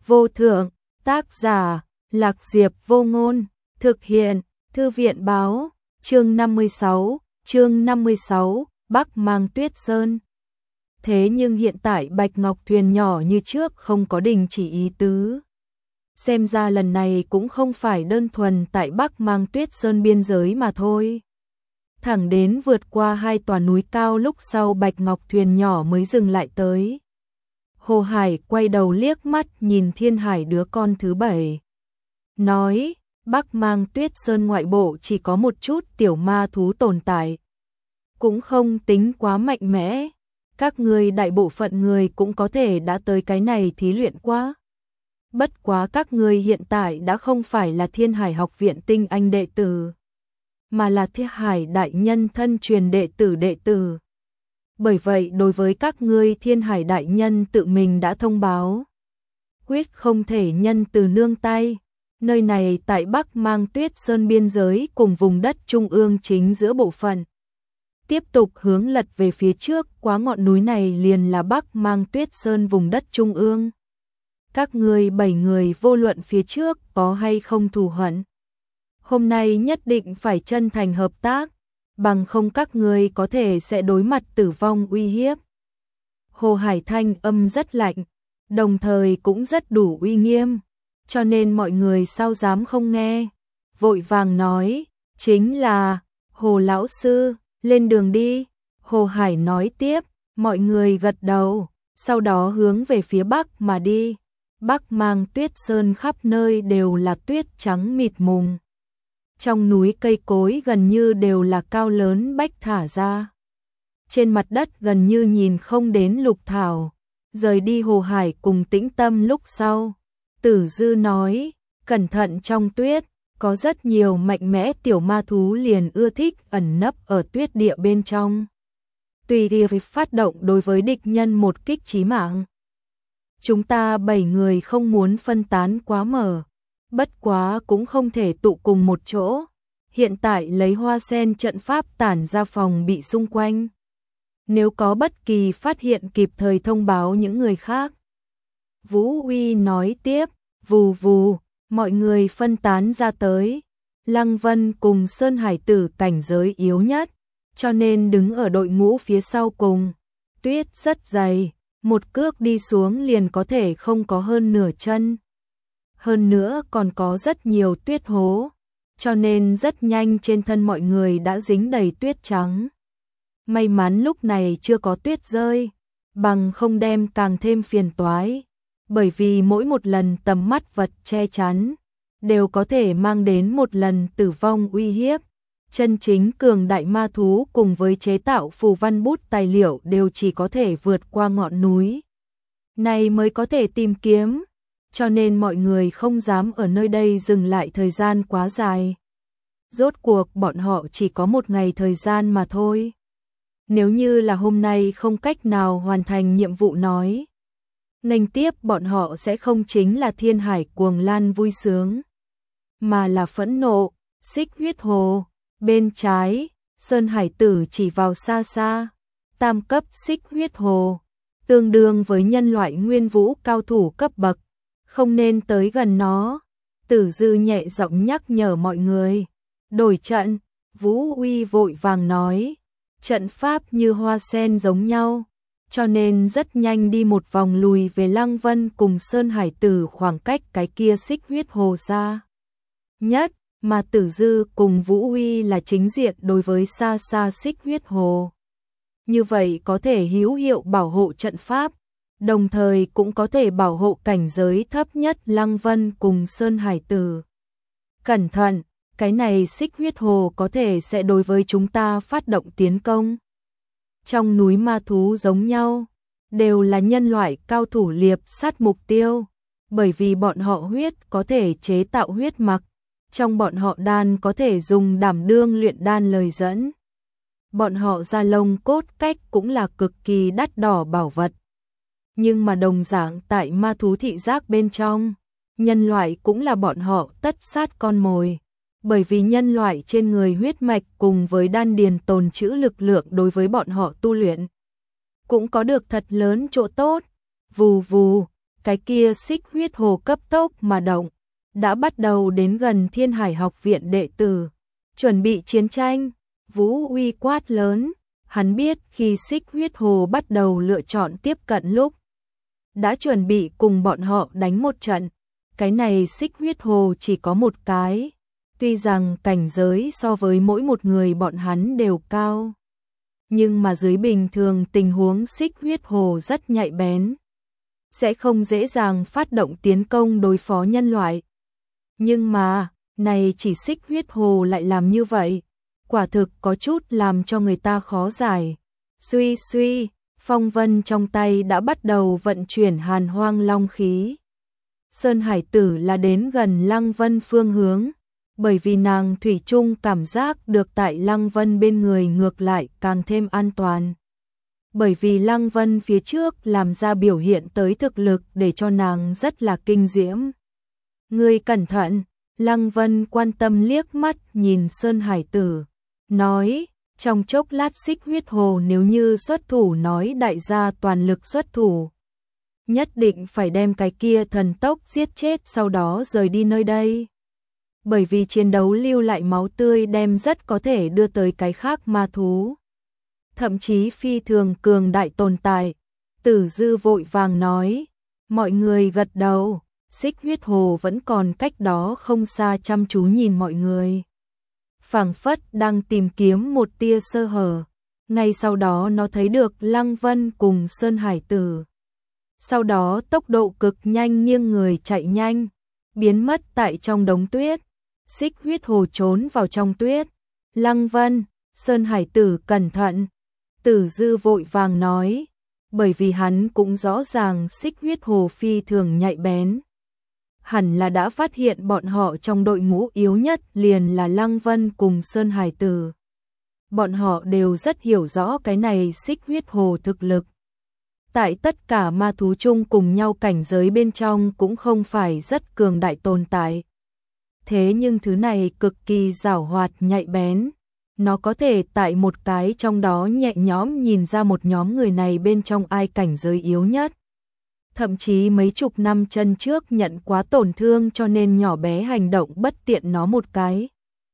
vô thượng, tác giả, Lạc Diệp Vô Ngôn, thực hiện, Thư viện báo, chương 56, Bắc Mang Tuyết Sơn. Thế nhưng hiện tại Bạch Ngọc thuyền nhỏ như trước không có đình chỉ ý tứ. Xem ra lần này cũng không phải đơn thuần tại Bắc Mang Tuyết Sơn biên giới mà thôi. Thẳng đến vượt qua 2 tòa núi cao lúc sau Bạch Ngọc thuyền nhỏ mới dừng lại tới. Hồ Hải quay đầu liếc mắt nhìn Thiên Hải đứa con thứ 7. Nói, Bắc Mang Tuyết Sơn ngoại bộ chỉ có một chút tiểu ma thú tồn tại. Cũng không tính quá mạnh mẽ. Các ngươi đại bộ phận người cũng có thể đã tới cái này thí luyện quá. Bất quá các ngươi hiện tại đã không phải là Thiên Hải học viện tinh anh đệ tử, mà là Thiên Hải đại nhân thân truyền đệ tử. Bởi vậy đối với các ngươi Thiên Hải đại nhân tự mình đã thông báo. Quyết không thể nhân từ nương tay. Nơi này tại Bắc Mang Tuyết Sơn biên giới cùng vùng đất trung ương chính giữa bộ phận. Tiếp tục hướng lật về phía trước, quá ngọn núi này liền là Bắc Mang Tuyết Sơn vùng đất trung ương. Các ngươi 7 người vô luận phía trước có hay không thù hận, hôm nay nhất định phải chân thành hợp tác, bằng không các ngươi có thể sẽ đối mặt tử vong uy hiếp. Hồ Hải thanh âm rất lạnh, đồng thời cũng rất đủ uy nghiêm, cho nên mọi người sao dám không nghe. Vội vàng nói, chính là, Hồ lão sư, lên đường đi. Hồ Hải nói tiếp, mọi người gật đầu, sau đó hướng về phía bắc mà đi. Bắc Mang Tuyết Sơn khắp nơi đều là tuyết trắng mịt mùng. Trong núi cây cối gần như đều là cao lớn bách thả ra. Trên mặt đất gần như nhìn không đến lục thảo. Rời đi Hồ Hải cùng Tĩnh Tâm lúc sau, Tử Dư nói, cẩn thận trong tuyết, có rất nhiều mạnh mẽ tiểu ma thú liền ưa thích ẩn nấp ở tuyết địa bên trong. Tùy ý phát động đối với địch nhân một kích chí mạng. Chúng ta 7 người không muốn phân tán quá mở, bất quá cũng không thể tụ cùng một chỗ. Hiện tại lấy hoa sen trận pháp tản ra phòng bị xung quanh. Nếu có bất kỳ phát hiện kịp thời thông báo những người khác. Vũ Uy nói tiếp, vù vù, mọi người phân tán ra tới. Lăng Vân cùng Sơn Hải tử cảnh giới yếu nhất, cho nên đứng ở đội ngũ phía sau cùng. Tuyết rất dày, một cước đi xuống liền có thể không có hơn nửa chân. Hơn nữa còn có rất nhiều tuyết hố, cho nên rất nhanh trên thân mọi người đã dính đầy tuyết trắng. May mắn lúc này chưa có tuyết rơi, bằng không đem càng thêm phiền toái, bởi vì mỗi một lần tầm mắt vật che chắn đều có thể mang đến một lần tử vong uy hiếp. Chân chính cường đại ma thú cùng với chế tạo phù văn bút tài liệu đều chỉ có thể vượt qua ngọn núi này mới có thể tìm kiếm, cho nên mọi người không dám ở nơi đây dừng lại thời gian quá dài. Rốt cuộc bọn họ chỉ có một ngày thời gian mà thôi. Nếu như là hôm nay không cách nào hoàn thành nhiệm vụ nói, nghênh tiếp bọn họ sẽ không chính là Thiên Hải cuồng lan vui sướng, mà là phẫn nộ. Xích huyết hồ, bên trái, Sơn Hải tử chỉ vào xa xa, tam cấp xích huyết hồ, tương đương với nhân loại nguyên vũ cao thủ cấp bậc, không nên tới gần nó. Tử Dư nhẹ giọng nhắc nhở mọi người. Đổi trận, Vũ Uy vội vàng nói, trận pháp như hoa sen giống nhau, cho nên rất nhanh đi một vòng lùi về Lăng Vân cùng Sơn Hải tử khoảng cách cái kia xích huyết hồ xa nhất, mà Tử Dư cùng Vũ Uy là chính diện đối với xa xa xích huyết hồ. Như vậy có thể hữu hiệu bảo hộ trận pháp, đồng thời cũng có thể bảo hộ cảnh giới thấp nhất Lăng Vân cùng Sơn Hải tử. Cẩn thận, cái này xích huyết hồ có thể sẽ đối với chúng ta phát động tiến công. Trong núi ma thú giống nhau, đều là nhân loại cao thủ liệp sát mục tiêu, bởi vì bọn họ huyết có thể chế tạo huyết mặc, trong bọn họ đan có thể dùng đảm đương luyện đan lời dẫn. Bọn họ da lông cốt cách cũng là cực kỳ đắt đỏ bảo vật. Nhưng mà đồng dạng tại ma thú thị giác bên trong, nhân loại cũng là bọn họ tất sát con mồi. Bởi vì nhân loại trên người huyết mạch cùng với đan điền tồn trữ lực lượng đối với bọn họ tu luyện cũng có được thật lớn chỗ tốt. Vù vù, cái kia xích huyết hồ cấp tốc mà động, đã bắt đầu đến gần Thiên Hải học viện đệ tử, chuẩn bị chiến tranh. Vũ Uy quát lớn, hắn biết khi xích huyết hồ bắt đầu lựa chọn tiếp cận lúc, đã chuẩn bị cùng bọn họ đánh một trận. Cái này xích huyết hồ chỉ có một cái, tuy rằng cảnh giới so với mỗi một người bọn hắn đều cao, nhưng mà dưới bình thường tình huống xích huyết hồ rất nhạy bén, sẽ không dễ dàng phát động tiến công đối phó nhân loại. Nhưng mà, này chỉ xích huyết hồ lại làm như vậy, quả thực có chút làm cho người ta khó giải. Suy suy, phong vân trong tay đã bắt đầu vận chuyển hàn hoang long khí. Sơn Hải Tử là đến gần Lăng Vân phương hướng, bởi vì nàng thủy chung cảm giác được tại Lăng Vân bên người ngược lại càng thêm an toàn. Bởi vì Lăng Vân phía trước làm ra biểu hiện tới thực lực để cho nàng rất là kinh diễm. Ngươi cẩn thận, Lăng Vân quan tâm liếc mắt nhìn Sơn Hải Tử, nói, trong chốc lát xích huyết hồ nếu như xuất thủ nói đại gia toàn lực xuất thủ. Nhất định phải đem cái kia thần tốc giết chết sau đó rời đi nơi đây. Bởi vì chiến đấu lưu lại máu tươi đem rất có thể đưa tới cái khác ma thú. Thậm chí phi thường cường đại tồn tại. Tử Dư vội vàng nói, mọi người gật đầu, xích huyết hồ vẫn còn cách đó không xa chăm chú nhìn mọi người. Phảng phất đang tìm kiếm một tia sơ hở. Ngay sau đó nó thấy được Lăng Vân cùng Sơn Hải Tử. Sau đó tốc độ cực nhanh nghiêng người chạy nhanh, biến mất tại trong đống tuyết. Xích huyết hồ trốn vào trong tuyết. Lăng Vân, Sơn Hải Tử cẩn thận. Tử Dư vội vàng nói, bởi vì hắn cũng rõ ràng xích huyết hồ phi thường nhạy bén. Hẳn là đã phát hiện bọn họ trong đội ngũ yếu nhất liền là Lăng Vân cùng Sơn Hải Tử. Bọn họ đều rất hiểu rõ cái này xích huyết hồ thực lực. Tại tất cả ma thú chung cùng nhau cảnh giới bên trong cũng không phải rất cường đại tồn tại. Thế nhưng thứ này cực kỳ giảo hoạt nhạy bén. Nó có thể tại một cái trong đó nhẹ nhõm nhìn ra một nhóm người này bên trong ai cảnh giới yếu nhất. Thậm chí mấy chục năm chân trước nhận quá tổn thương cho nên nhỏ bé hành động bất tiện nó một cái.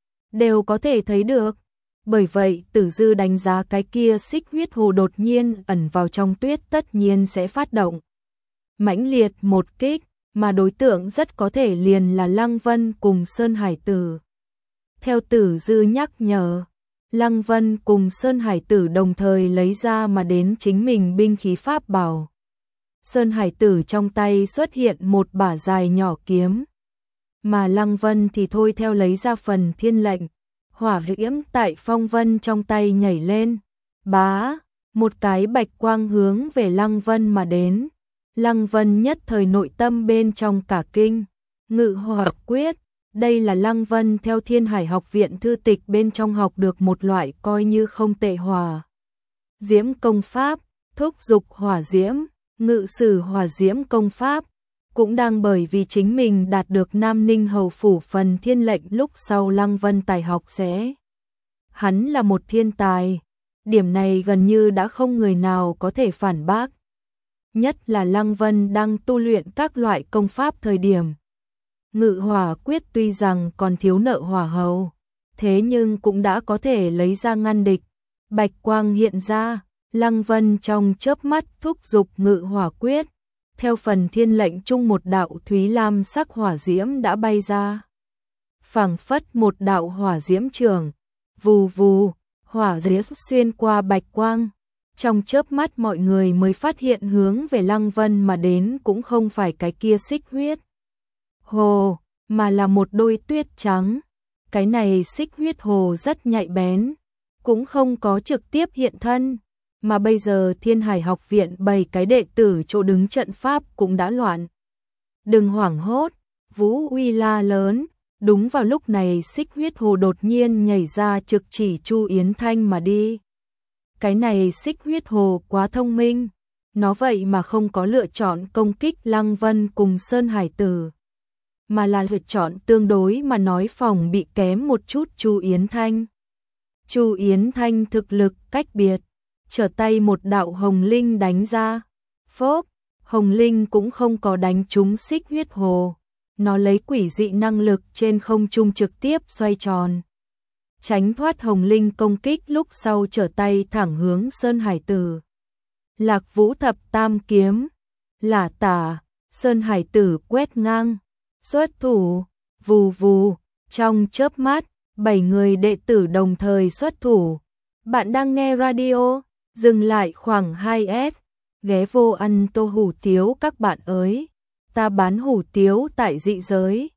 Đều có thể thấy được. Bởi vậy Tử Dư đánh giá cái kia xích huyết hồ đột nhiên ẩn vào trong tuyết tất nhiên sẽ phát động mãnh liệt một kích, mà đối tượng rất có thể liền là Lăng Vân cùng Sơn Hải Tử. Theo Tử Dư nhắc nhở, Lăng Vân cùng Sơn Hải Tử đồng thời lấy ra mà đến chính mình binh khí pháp bảo. Sơn Hải Tử trong tay xuất hiện một bả dài nhỏ kiếm, mà Lăng Vân thì thôi theo lấy ra phần thiên lệnh. Hỏa diễm tại phong vân trong tay nhảy lên, bá, một cái bạch quang hướng về Lăng Vân mà đến. Lăng Vân nhất thời nội tâm bên trong cả kinh, ngự hỏa quyết, đây là Lăng Vân theo Thiên Hải học viện thư tịch bên trong học được một loại coi như không tệ hỏa diễm công pháp, thúc dục hỏa diễm, ngự sử hỏa diễm công pháp. Cũng đang bởi vì chính mình đạt được Nam Ninh Hầu Phủ phần thiên lệnh lúc sau Lăng Vân tài học sẽ. Hắn là một thiên tài, điểm này gần như đã không người nào có thể phản bác. Nhất là Lăng Vân đang tu luyện các loại công pháp thời điểm. Ngự hỏa quyết tuy rằng còn thiếu nợ hỏa hầu, thế nhưng cũng đã có thể lấy ra ngăn địch. Bạch quang hiện ra, Lăng Vân trong chớp mắt thúc dục ngự hỏa quyết. Theo phần thiên lệnh chung một đạo thúy lam sắc hỏa diễm đã bay ra. Phảng phất một đạo hỏa diễm trường, vù vù, hỏa diễm xuyên qua bạch quang. Trong chớp mắt mọi người mới phát hiện hướng về Lăng Vân mà đến cũng không phải cái kia xích huyết hồ, mà là một đôi tuyết trắng. Cái này xích huyết hồ rất nhạy bén, cũng không có trực tiếp hiện thân. Mà bây giờ Thiên Hải học viện 7 cái đệ tử chỗ đứng trận pháp cũng đã loạn. Đừng hoảng hốt, Vũ Uy la lớn. Đúng vào lúc này xích huyết hồ đột nhiên nhảy ra trực chỉ Chu Yến Thanh mà đi. Cái này xích huyết hồ quá thông minh. Nó vậy mà không có lựa chọn công kích Lăng Vân cùng Sơn Hải Tử, mà là lựa chọn tương đối mà nói phòng bị kém một chút Chu Yến Thanh. Chu Yến Thanh thực lực cách biệt. Trở tay một đạo hồng linh đánh ra, phốp, Hồng Linh cũng không có đánh trúng xích huyết hồ. Nó lấy quỷ dị năng lực trên không trung trực tiếp xoay tròn. Tránh thoát Hồng Linh công kích lúc sau trở tay thẳng hướng Sơn Hải Tử. Lạc Vũ thập tam kiếm. Lả tả. Sơn Hải Tử quét ngang. Xuất thủ. Vù vù. Trong chớp mắt, 7 người đệ tử đồng thời xuất thủ. Bạn đang nghe radio. Dừng lại khoảng 2S. Ghé vô ăn tô hủ tiếu các bạn ơi. Ta bán hủ tiếu tại dị giới.